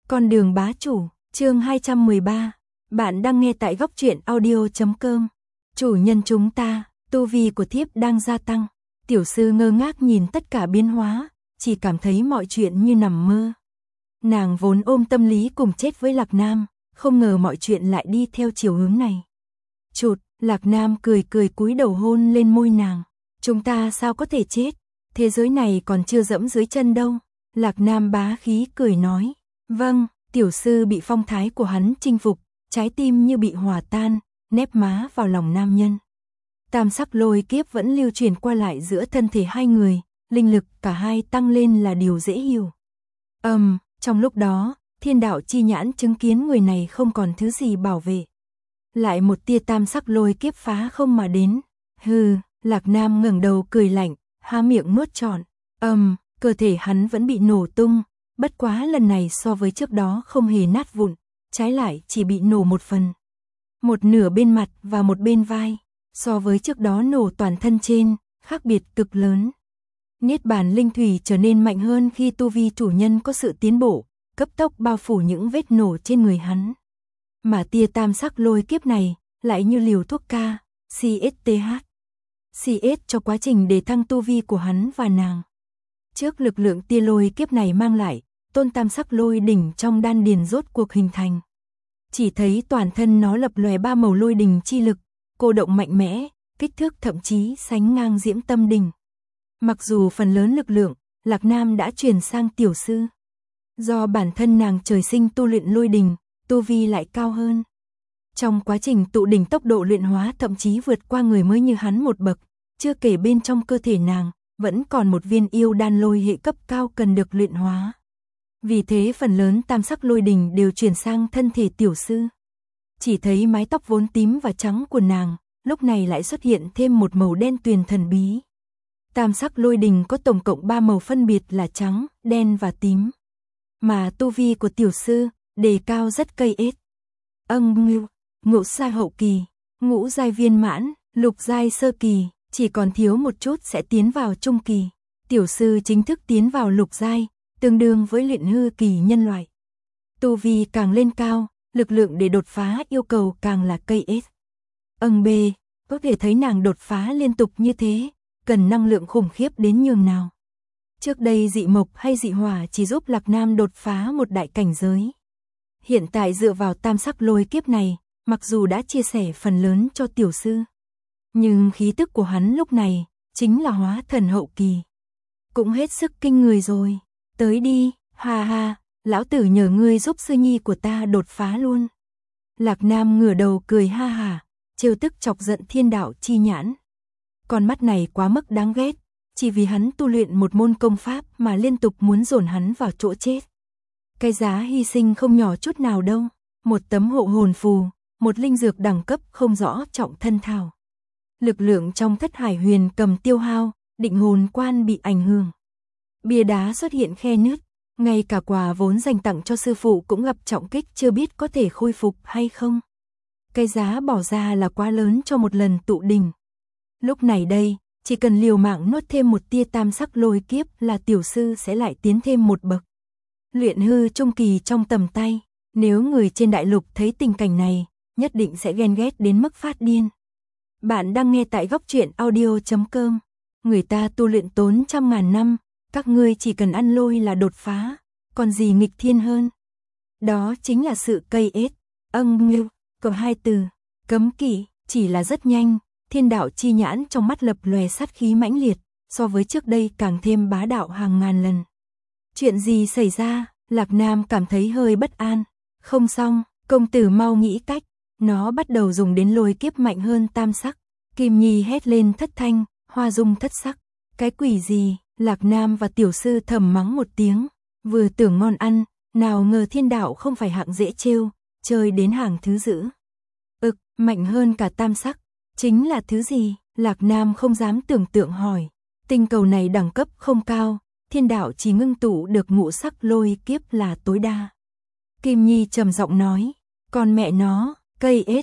Con đường bá chủ, chương 213. Bạn đang nghe tại góc truyện audio.com. Chủ nhân chúng ta, tu vi của thiếp đang gia tăng. Tiểu sư ngơ ngác nhìn tất cả biến hóa, chỉ cảm thấy mọi chuyện như nằm mơ. Nàng vốn ôm tâm lý cùng chết với Lạc Nam, không ngờ mọi chuyện lại đi theo chiều hướng này. Chụt, Lạc Nam cười cười cúi đầu hôn lên môi nàng. Chúng ta sao có thể chết? Thế giới này còn chưa dẫm dưới chân đâu. Lạc Nam bá khí cười nói. Vâng, tiểu sư bị phong thái của hắn chinh phục, trái tim như bị hòa tan, nép má vào lòng nam nhân. Tam sắc lôi kiếp vẫn lưu truyền qua lại giữa thân thể hai người, linh lực cả hai tăng lên là điều dễ hiểu. Trong lúc đó, thiên đạo chi nhãn chứng kiến người này không còn thứ gì bảo vệ. Lại một tia tam sắc lôi kiếp phá không mà đến. Hừ, Lạc Nam ngẩng đầu cười lạnh, há miệng nuốt trọn. Cơ thể hắn vẫn bị nổ tung, bất quá lần này so với trước đó không hề nát vụn, trái lại chỉ bị nổ một phần. Một nửa bên mặt và một bên vai, so với trước đó nổ toàn thân trên, khác biệt cực lớn. Niết bàn linh thủy trở nên mạnh hơn khi tu vi chủ nhân có sự tiến bộ, cấp tốc bao phủ những vết nổ trên người hắn. Mà tia tam sắc lôi kiếp này, lại như liều thuốc ca, CS cho quá trình đề thăng tu vi của hắn và nàng. Trước lực lượng tia lôi kiếp này mang lại, tôn tam sắc lôi đỉnh trong đan điền rốt cuộc hình thành. Chỉ thấy toàn thân nó lập lòe ba màu lôi đỉnh chi lực, cô động mạnh mẽ, kích thước thậm chí sánh ngang Diễm Tâm đỉnh. Mặc dù phần lớn lực lượng, Lạc Nam đã truyền sang tiểu sư. Do bản thân nàng trời sinh tu luyện lôi đỉnh, tu vi lại cao hơn. Trong quá trình tụ đỉnh tốc độ luyện hóa thậm chí vượt qua người mới như hắn một bậc, chưa kể bên trong cơ thể nàng, vẫn còn một viên yêu đan lôi hệ cấp cao cần được luyện hóa. Vì thế phần lớn tam sắc lôi đỉnh đều chuyển sang thân thể tiểu sư. Chỉ thấy mái tóc vốn tím và trắng của nàng, lúc này lại xuất hiện thêm một màu đen tuyền thần bí. Tam sắc lôi đỉnh có tổng cộng 3 màu phân biệt là trắng, đen và tím. Mà tu vi của tiểu sư, đề cao rất cây ết. Ngũ giai hậu kỳ, ngũ giai viên mãn, lục giai sơ kỳ, chỉ còn thiếu một chút sẽ tiến vào trung kỳ. Tiểu sư chính thức tiến vào lục giai, tương đương với luyện hư kỳ nhân loại. Tu vi càng lên cao, lực lượng để đột phá yêu cầu càng là cây ết. Có thể thấy nàng đột phá liên tục như thế, cần năng lượng khủng khiếp đến nhường nào. Trước đây dị mộc hay dị hỏa chỉ giúp Lạc Nam đột phá một đại cảnh giới. Hiện tại dựa vào tam sắc lôi kiếp này, mặc dù đã chia sẻ phần lớn cho tiểu sư, nhưng khí tức của hắn lúc này, chính là hóa thần hậu kỳ. Cũng hết sức kinh người rồi. Tới đi, ha, lão tử nhờ ngươi giúp sư nhi của ta đột phá luôn. Lạc Nam ngửa đầu cười ha hả, trêu tức chọc giận thiên đạo chi nhãn. Con mắt này quá mức đáng ghét, chỉ vì hắn tu luyện một môn công pháp mà liên tục muốn dồn hắn vào chỗ chết. Cái giá hy sinh không nhỏ chút nào đâu, một tấm hộ hồn phù, một linh dược đẳng cấp không rõ trọng thân thảo. Lực lượng trong thất hải huyền cầm tiêu hao, định hồn quan bị ảnh hưởng. Bia đá xuất hiện khe nứt, ngay cả quà vốn dành tặng cho sư phụ cũng gặp trọng kích chưa biết có thể khôi phục hay không. Cái giá bỏ ra là quá lớn cho một lần tụ đỉnh. Lúc này đây, chỉ cần liều mạng nuốt thêm một tia tam sắc lôi kiếp là tiểu sư sẽ lại tiến thêm một bậc. Luyện hư trung kỳ trong tầm tay, nếu người trên đại lục thấy tình cảnh này, nhất định sẽ ghen ghét đến mức phát điên. Bạn đang nghe tại góc truyện audio.com. Người ta tu luyện tốn trăm ngàn năm, các ngươi chỉ cần ăn lôi là đột phá, còn gì nghịch thiên hơn. Đó chính là sự cây ết. Có hai từ, cấm kỵ, chỉ là rất nhanh, thiên đạo chi nhãn trong mắt lập lòe sát khí mãnh liệt, so với trước đây càng thêm bá đạo hàng ngàn lần. Chuyện gì xảy ra? Lạc Nam cảm thấy hơi bất an. Không xong, công tử mau nghĩ cách. Nó bắt đầu dùng đến lôi kiếp mạnh hơn tam sắc. Kim Nhi hét lên thất thanh, hoa dung thất sắc. Cái quỷ gì? Lạc Nam và tiểu sư thầm mắng một tiếng. Vừa tưởng ngon ăn, nào ngờ thiên đạo không phải hạng dễ trêu, chơi đến hàng thứ dữ. Mạnh hơn cả tam sắc. Chính là thứ gì? Lạc Nam không dám tưởng tượng hỏi. Tinh cầu này đẳng cấp không cao, thiên đạo chỉ ngưng tụ được ngũ sắc lôi kiếp là tối đa. Kim Nhi trầm giọng nói. Còn mẹ nó, cây ết,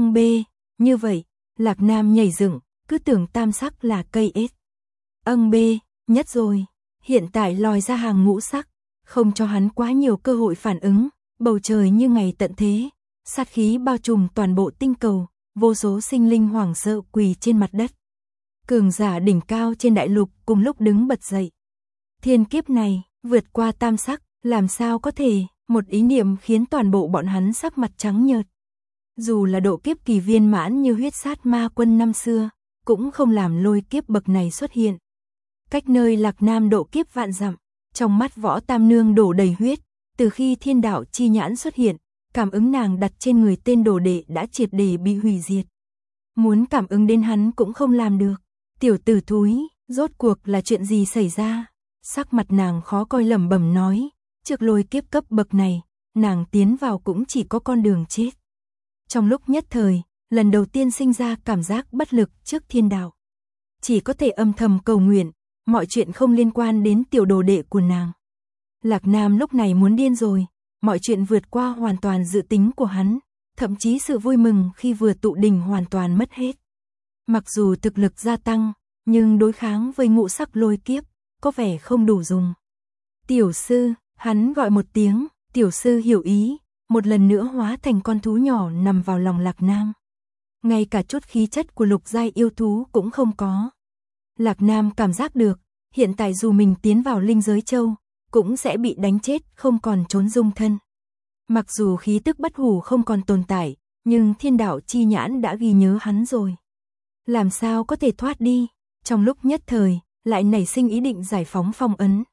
như vậy, Lạc Nam nhảy dựng, cứ tưởng tam sắc là cây ết. Nhất rồi, hiện tại lòi ra hàng ngũ sắc, không cho hắn quá nhiều cơ hội phản ứng, bầu trời như ngày tận thế, sát khí bao trùm toàn bộ tinh cầu, vô số sinh linh hoảng sợ quỳ trên mặt đất. Cường giả đỉnh cao trên đại lục cùng lúc đứng bật dậy. Thiên kiếp này, vượt qua tam sắc, làm sao có thể, một ý niệm khiến toàn bộ bọn hắn sắc mặt trắng nhợt. Dù là độ kiếp kỳ viên mãn như huyết sát ma quân năm xưa, cũng không làm lôi kiếp bậc này xuất hiện. Cách nơi Lạc Nam độ kiếp vạn dặm, trong mắt Võ Tam Nương đổ đầy huyết, từ khi thiên đạo chi nhãn xuất hiện, cảm ứng nàng đặt trên người tên đồ đệ đã triệt để bị hủy diệt. Muốn cảm ứng đến hắn cũng không làm được. Tiểu tử thúi, rốt cuộc là chuyện gì xảy ra? Sắc mặt nàng khó coi lẩm bẩm nói, trước lôi kiếp cấp bậc này, nàng tiến vào cũng chỉ có con đường chết. Trong lúc nhất thời, lần đầu tiên sinh ra cảm giác bất lực trước thiên đạo. Chỉ có thể âm thầm cầu nguyện, mọi chuyện không liên quan đến tiểu đồ đệ của nàng. Lạc Nam lúc này muốn điên rồi, mọi chuyện vượt qua hoàn toàn dự tính của hắn, thậm chí sự vui mừng khi vừa tụ đỉnh hoàn toàn mất hết. Mặc dù thực lực gia tăng, nhưng đối kháng với ngũ sắc lôi kiếp, có vẻ không đủ dùng. Tiểu sư, hắn gọi một tiếng, tiểu sư hiểu ý, một lần nữa hóa thành con thú nhỏ nằm vào lòng Lạc Nam. Ngay cả chút khí chất của lục giai yêu thú cũng không có. Lạc Nam cảm giác được, hiện tại dù mình tiến vào linh giới châu, cũng sẽ bị đánh chết, không còn trốn dung thân. Mặc dù khí tức bất hủ không còn tồn tại, nhưng thiên đạo chi nhãn đã ghi nhớ hắn rồi. Làm sao có thể thoát đi, trong lúc nhất thời, lại nảy sinh ý định giải phóng phong ấn.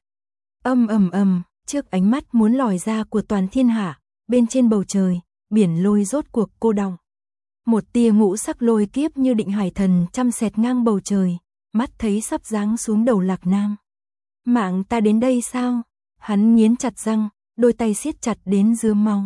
Trước ánh mắt muốn lòi ra của toàn thiên hạ, bên trên bầu trời, biển lôi rốt cuộc cô đọng. Một tia ngũ sắc lôi kiếp như định hải thần chăm xẹt ngang bầu trời, mắt thấy sắp giáng xuống đầu Lạc Nam. Mạng ta đến đây sao? Hắn nghiến chặt răng, đôi tay siết chặt đến rướm máu.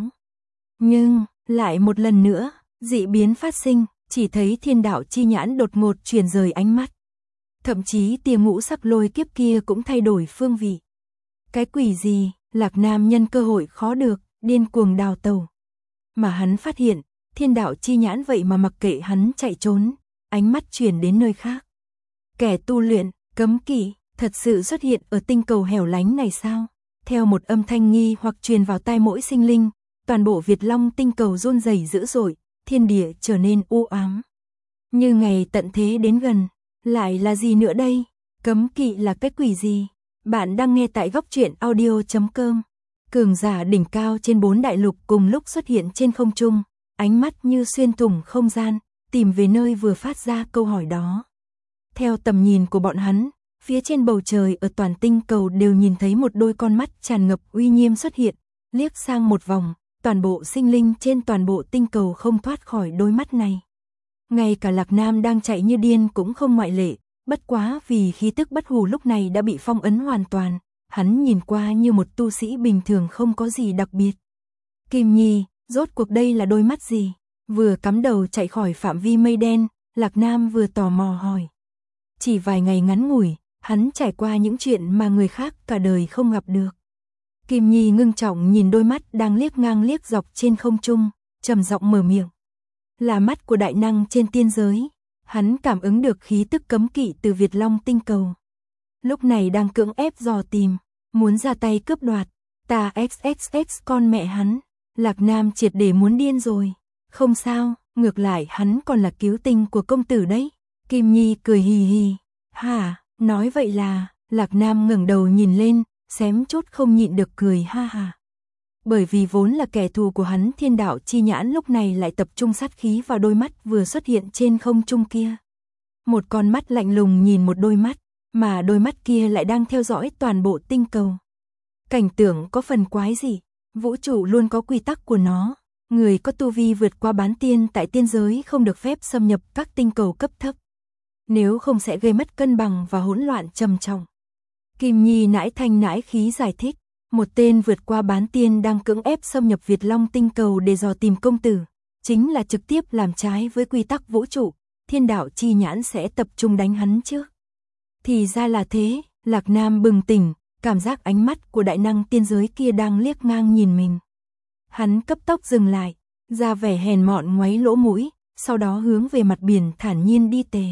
Nhưng, lại một lần nữa, dị biến phát sinh, chỉ thấy thiên đạo chi nhãn đột ngột chuyển rời ánh mắt. Thậm chí tia ngũ sắc lôi kiếp kia cũng thay đổi phương vị. Cái quỷ gì, Lạc Nam nhân cơ hội khó được, điên cuồng đào tẩu. Mà hắn phát hiện, thiên đạo chi nhãn vậy mà mặc kệ hắn chạy trốn, ánh mắt chuyển đến nơi khác. Kẻ tu luyện, cấm kỵ, thật sự xuất hiện ở tinh cầu hẻo lánh này sao? Theo một âm thanh nghi hoặc truyền vào tai mỗi sinh linh, toàn bộ Việt Long tinh cầu run rẩy dữ dội, thiên địa trở nên u ám. Như ngày tận thế đến gần, lại là gì nữa đây? Cấm kỵ là cái quỷ gì? Bạn đang nghe tại Góc Truyện Audio.com. Cường giả đỉnh cao trên 4 đại lục cùng lúc xuất hiện trên không trung, ánh mắt như xuyên thủng không gian, tìm về nơi vừa phát ra câu hỏi đó. Theo tầm nhìn của bọn hắn, phía trên bầu trời ở toàn tinh cầu đều nhìn thấy một đôi con mắt tràn ngập uy nghiêm xuất hiện, liếc sang một vòng, toàn bộ sinh linh trên toàn bộ tinh cầu không thoát khỏi đôi mắt này. Ngay cả Lạc Nam đang chạy như điên cũng không ngoại lệ, bất quá vì khí tức bất hủ lúc này đã bị phong ấn hoàn toàn, hắn nhìn qua như một tu sĩ bình thường không có gì đặc biệt. Kim Nhi, rốt cuộc đây là đôi mắt gì? Vừa cắm đầu chạy khỏi phạm vi mây đen, Lạc Nam vừa tò mò hỏi. Chỉ vài ngày ngắn ngủi, hắn trải qua những chuyện mà người khác cả đời không gặp được. Kim Nhi ngưng trọng nhìn đôi mắt đang liếc ngang liếc dọc trên không trung, trầm giọng mở miệng. Là mắt của đại năng trên tiên giới, hắn cảm ứng được khí tức cấm kỵ từ Việt Long tinh cầu. Lúc này đang cưỡng ép dò tìm, muốn ra tay cướp đoạt, ta xxx con mẹ hắn, Lạc Nam triệt để muốn điên rồi. Không sao, ngược lại hắn còn là cứu tinh của công tử đấy. Kim Nhi cười hì hì. Hả, nói vậy là, Lạc Nam ngẩng đầu nhìn lên, xém chút không nhịn được cười ha ha. Bởi vì vốn là kẻ thù của hắn thiên đạo chi nhãn lúc này lại tập trung sát khí vào đôi mắt vừa xuất hiện trên không trung kia. Một con mắt lạnh lùng nhìn một đôi mắt, mà đôi mắt kia lại đang theo dõi toàn bộ tinh cầu. Cảnh tượng có phần quái dị, vũ trụ luôn có quy tắc của nó. Người có tu vi vượt qua bán tiên tại tiên giới không được phép xâm nhập các tinh cầu cấp thấp. Nếu không sẽ gây mất cân bằng và hỗn loạn trầm trọng. Kim Nhi nãi thanh nãi khí giải thích. Một tên vượt qua bán tiên đang cưỡng ép xâm nhập Việt Long tinh cầu để dò tìm công tử. Chính là trực tiếp làm trái với quy tắc vũ trụ. Thiên đạo chi nhãn sẽ tập trung đánh hắn trước. Thì ra là thế, Lạc Nam bừng tỉnh, cảm giác ánh mắt của đại năng tiên giới kia đang liếc ngang nhìn mình. Hắn cấp tốc dừng lại, ra vẻ hèn mọn ngoáy lỗ mũi, sau đó hướng về mặt biển thản nhiên đi tề.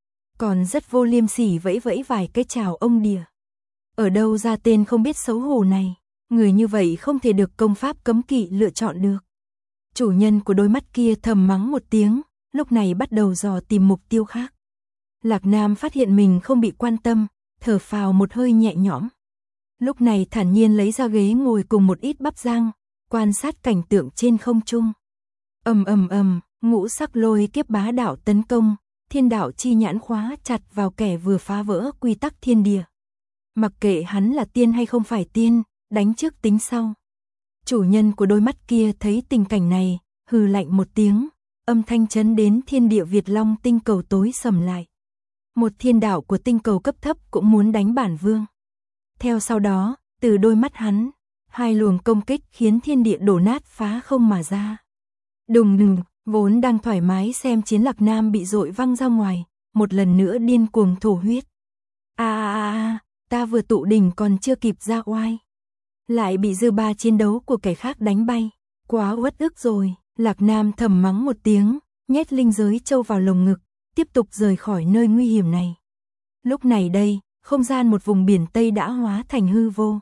Còn rất vô liêm sỉ vẫy vẫy vài cái chào ông đìa. Ở đâu ra tên không biết xấu hổ này, Người như vậy không thể được công pháp cấm kỵ lựa chọn được. Chủ nhân của đôi mắt kia thầm mắng một tiếng, lúc này bắt đầu dò tìm mục tiêu khác. Lạc Nam phát hiện mình không bị quan tâm, thở phào một hơi nhẹ nhõm. Lúc này thản nhiên lấy ra ghế ngồi cùng một ít bắp rang, quan sát cảnh tượng trên không trung. Ngũ sắc lôi kiếp bá đạo tấn công, thiên đạo chi nhãn khóa chặt vào kẻ vừa phá vỡ quy tắc thiên địa. Mặc kệ hắn là tiên hay không phải tiên, đánh trước tính sau. Chủ nhân của đôi mắt kia thấy tình cảnh này, hừ lạnh một tiếng, âm thanh chấn đến thiên địa Việt Long tinh cầu tối sầm lại. Một thiên đạo của tinh cầu cấp thấp cũng muốn đánh bản vương. Theo sau đó, từ đôi mắt hắn, hai luồng công kích khiến thiên địa đổ nát phá không mà ra. Đùng đùng, vốn đang thoải mái xem chiến Lạc Nam bị dội văng ra ngoài, một lần nữa điên cuồng thổ huyết. Ta vừa tụ đỉnh còn chưa kịp ra oai, lại bị dư ba chiến đấu của kẻ khác đánh bay, quá uất ức rồi. Lạc Nam thầm mắng một tiếng, nhét linh giới châu vào lồng ngực, tiếp tục rời khỏi nơi nguy hiểm này. Lúc này đây, không gian một vùng biển Tây đã hóa thành hư vô.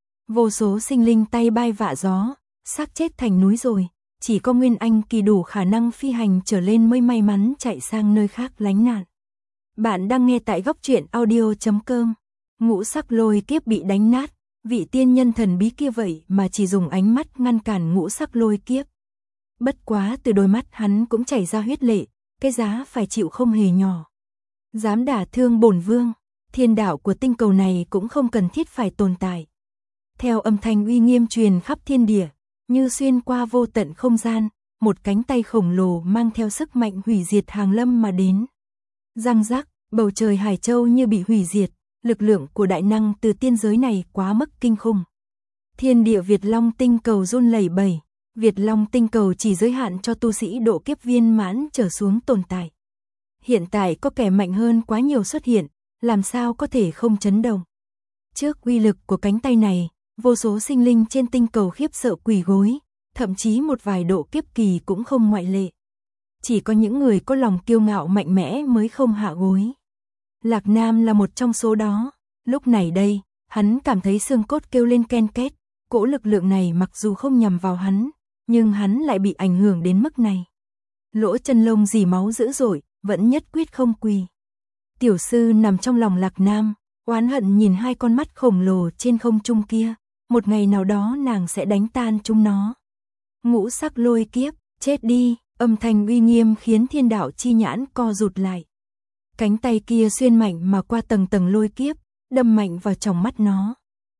Vô số sinh linh tay bay vạ gió, xác chết thành núi rồi, chỉ có Nguyên Anh kỳ đủ khả năng phi hành trở lên mới may mắn chạy sang nơi khác lánh nạn. Bạn đang nghe tại Góc Truyện Audio.com. Ngũ sắc lôi kiếp bị đánh nát, vị tiên nhân thần bí kia vậy mà chỉ dùng ánh mắt ngăn cản ngũ sắc lôi kiếp. Bất quá từ đôi mắt hắn cũng chảy ra huyết lệ, cái giá phải chịu không hề nhỏ. Dám đả thương bổn vương, thiên đạo của tinh cầu này cũng không cần thiết phải tồn tại. Theo âm thanh uy nghiêm truyền khắp thiên địa, như xuyên qua vô tận không gian, một cánh tay khổng lồ mang theo sức mạnh hủy diệt hàng lâm mà đến. Răng rắc, bầu trời Hải Châu như bị hủy diệt, lực lượng của đại năng từ tiên giới này quá mức kinh khủng. Thiên địa Việt Long tinh cầu run lẩy bẩy, Việt Long tinh cầu chỉ giới hạn cho tu sĩ độ kiếp viên mãn trở xuống tồn tại. Hiện tại có kẻ mạnh hơn quá nhiều xuất hiện, làm sao có thể không chấn động. Trước uy lực của cánh tay này, vô số sinh linh trên tinh cầu khiếp sợ quỳ gối, thậm chí một vài độ kiếp kỳ cũng không ngoại lệ. Chỉ có những người có lòng kiêu ngạo mạnh mẽ mới không hạ gối. Lạc Nam là một trong số đó. Lúc này đây, hắn cảm thấy xương cốt kêu lên ken két. Cỗ lực lượng này mặc dù không nhằm vào hắn, nhưng hắn lại bị ảnh hưởng đến mức này. Lỗ chân lông dì máu dữ dội, vẫn nhất quyết không quỳ. Tiểu sư nằm trong lòng Lạc Nam, oán hận nhìn hai con mắt khổng lồ trên không trung kia. Một ngày nào đó nàng sẽ đánh tan chúng nó. Ngũ sắc lôi kiếp, chết đi, âm thanh uy nghiêm khiến thiên đạo chi nhãn co rụt lại. Cánh tay kia xuyên mạnh mà qua tầng tầng lôi kiếp, đâm mạnh vào tròng mắt nó.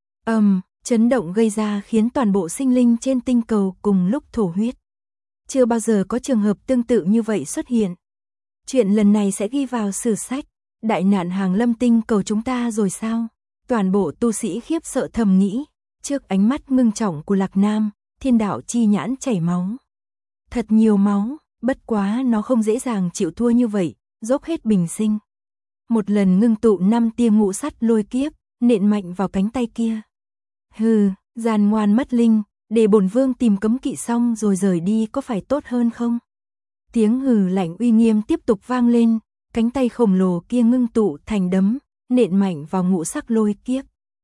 Chấn động gây ra khiến toàn bộ sinh linh trên tinh cầu cùng lúc thổ huyết. Chưa bao giờ có trường hợp tương tự như vậy xuất hiện. Chuyện lần này sẽ ghi vào sử sách. Đại nạn hàng lâm tinh cầu chúng ta rồi sao? Toàn bộ tu sĩ khiếp sợ thầm nghĩ. Trước ánh mắt ngưng trọng của Lạc Nam, thiên đạo chi nhãn chảy máu. Thật nhiều máu, bất quá nó không dễ dàng chịu thua như vậy, dốc hết bình sinh. Một lần ngưng tụ 5 tia ngũ sắt lôi kiếp, nện mạnh vào cánh tay kia. Hừ, gian ngoan mất linh, để bổn vương tìm cấm kỵ xong rồi rời đi có phải tốt hơn không? Tiếng hừ lạnh uy nghiêm tiếp tục vang lên, cánh tay khổng lồ kia ngưng tụ thành đấm, nện mạnh vào ngũ sắc lôi kiếp.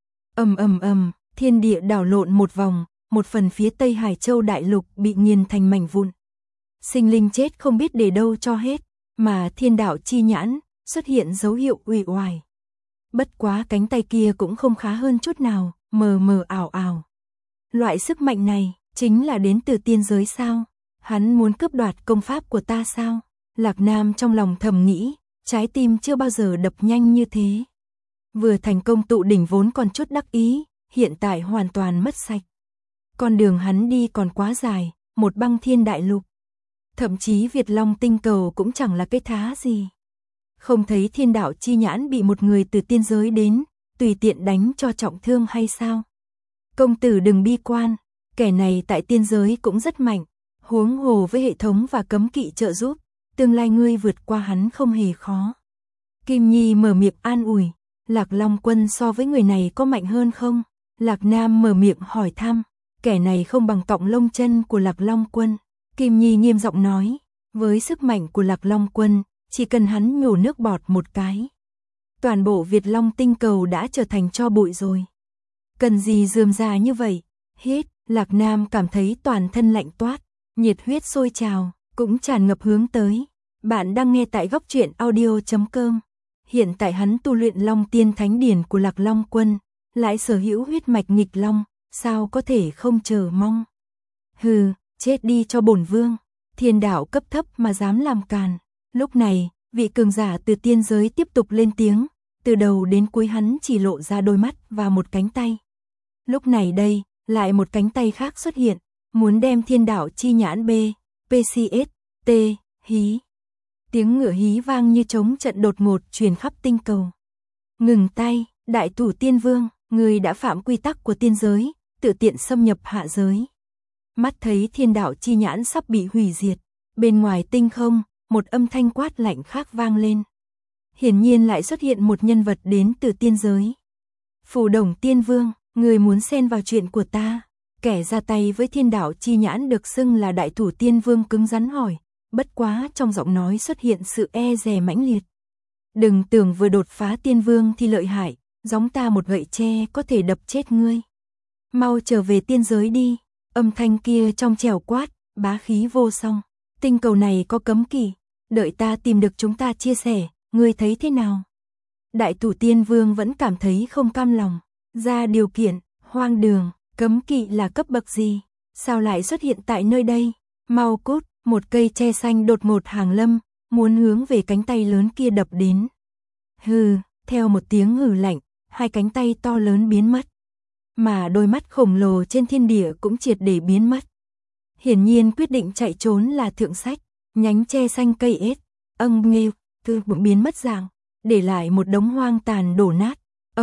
Thiên địa đảo lộn một vòng, một phần phía Tây Hải Châu đại lục bị nghiền thành mảnh vụn. Sinh linh chết không biết để đâu cho hết, mà thiên đạo chi nhãn xuất hiện dấu hiệu uể oải. Bất quá cánh tay kia cũng không khá hơn chút nào, mờ mờ ảo ảo. Loại sức mạnh này chính là đến từ tiên giới sao? Hắn muốn cướp đoạt công pháp của ta sao? Lạc Nam trong lòng thầm nghĩ, trái tim chưa bao giờ đập nhanh như thế. Vừa thành công tụ đỉnh vốn còn chút đắc ý, hiện tại hoàn toàn mất sạch. Con đường hắn đi còn quá dài, một băng thiên đại lục. Thậm chí Việt Long tinh cầu cũng chẳng là cái thá gì. Không thấy thiên đạo chi nhãn bị một người từ tiên giới đến, tùy tiện đánh cho trọng thương hay sao? Công tử đừng bi quan, kẻ này tại tiên giới cũng rất mạnh, huống hồ với hệ thống và cấm kỵ trợ giúp, tương lai ngươi vượt qua hắn không hề khó. Kim Nhi mở miệng an ủi, Lạc Long Quân so với người này có mạnh hơn không? Lạc Nam mở miệng hỏi thăm, kẻ này không bằng cọng lông chân của Lạc Long Quân. Kim Nhi nghiêm giọng nói, với sức mạnh của Lạc Long Quân, chỉ cần hắn nhổ nước bọt một cái, toàn bộ Việt Long tinh cầu đã trở thành tro bụi rồi. Cần gì rườm rà như vậy, Hít, Lạc Nam cảm thấy toàn thân lạnh toát, nhiệt huyết sôi trào, cũng tràn ngập hướng tới. Bạn đang nghe tại Góc Truyện Audio.com. Hiện tại hắn tu luyện Long Tiên Thánh Điển của Lạc Long Quân, lại sở hữu huyết mạch nghịch long, sao có thể không chờ mong. Hừ, chết đi cho bổn vương, thiên đạo cấp thấp mà dám làm càn. Lúc này, vị cường giả từ tiên giới tiếp tục lên tiếng, từ đầu đến cuối hắn chỉ lộ ra đôi mắt và một cánh tay. Lúc này đây, lại một cánh tay khác xuất hiện, muốn đem thiên đạo chi nhãn PCS, hí. Tiếng ngựa hí vang như trống trận đột ngột truyền khắp tinh cầu. Ngừng tay, đại thủ tiên vương, người đã phạm quy tắc của tiên giới, tự tiện xâm nhập hạ giới. Mắt thấy thiên đạo chi nhãn sắp bị hủy diệt, bên ngoài tinh không, một âm thanh quát lạnh khác vang lên. Hiển nhiên lại xuất hiện một nhân vật đến từ tiên giới. Phù Đồng Tiên Vương, người muốn xen vào chuyện của ta. Kẻ ra tay với thiên đạo chi nhãn được xưng là đại thủ tiên vương cứng rắn hỏi, bất quá trong giọng nói xuất hiện sự e dè mãnh liệt. Đừng tưởng vừa đột phá tiên vương thì lợi hại, gióng ta một gậy tre có thể đập chết ngươi. Mau trở về tiên giới đi, âm thanh kia trong trẻo quát, bá khí vô song. Tinh cầu này có cấm kỵ, đợi ta tìm được chúng ta chia sẻ, ngươi thấy thế nào? Đại thủ tiên vương vẫn cảm thấy không cam lòng, ra điều kiện, hoang đường, cấm kỵ là cấp bậc gì? Sao lại xuất hiện tại nơi đây? Mau cút, một cây tre xanh đột ngột hàng lâm, muốn hướng về cánh tay lớn kia đập đến. Hừ, theo một tiếng hừ lạnh, hai cánh tay to lớn biến mất. Mà đôi mắt khổng lồ trên thiên địa cũng triệt để biến mất. Hiển nhiên quyết định chạy trốn là thượng sách, nhánh tre xanh cây ết, nghêu, cũng biến mất dạng, để lại một đống hoang tàn đổ nát.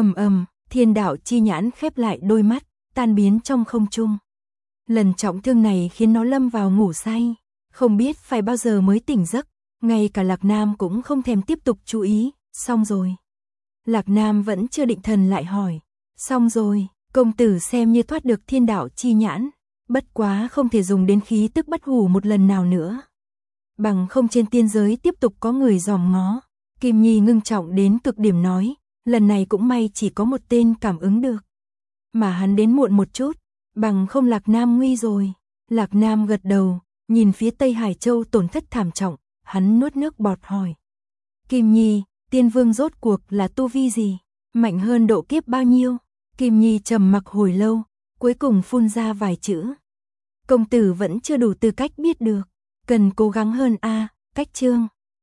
Thiên đạo chi nhãn khép lại đôi mắt, tan biến trong không trung. Lần trọng thương này khiến nó lâm vào ngủ say, không biết phải bao giờ mới tỉnh giấc, ngay cả Lạc Nam cũng không thèm tiếp tục chú ý, xong rồi. Lạc Nam vẫn chưa định thần lại hỏi, xong rồi, công tử xem như thoát được thiên đạo chi nhãn, bất quá không thể dùng đến khí tức bất hủ một lần nào nữa. Bằng không trên tiên giới tiếp tục có người dòm ngó. Kim Nhi ngưng trọng đến cực điểm nói, lần này cũng may chỉ có một tên cảm ứng được. Mà hắn đến muộn một chút, bằng không Lạc Nam nguy rồi. Lạc Nam gật đầu, nhìn phía Tây Hải Châu tổn thất thảm trọng, hắn nuốt nước bọt hỏi. Kim Nhi, tiên vương rốt cuộc là tu vi gì? Mạnh hơn độ kiếp bao nhiêu? Kim Nhi trầm mặc hồi lâu, cuối cùng phun ra vài chữ. Công tử vẫn chưa đủ tư cách biết được, cần cố gắng hơn a, cách chương.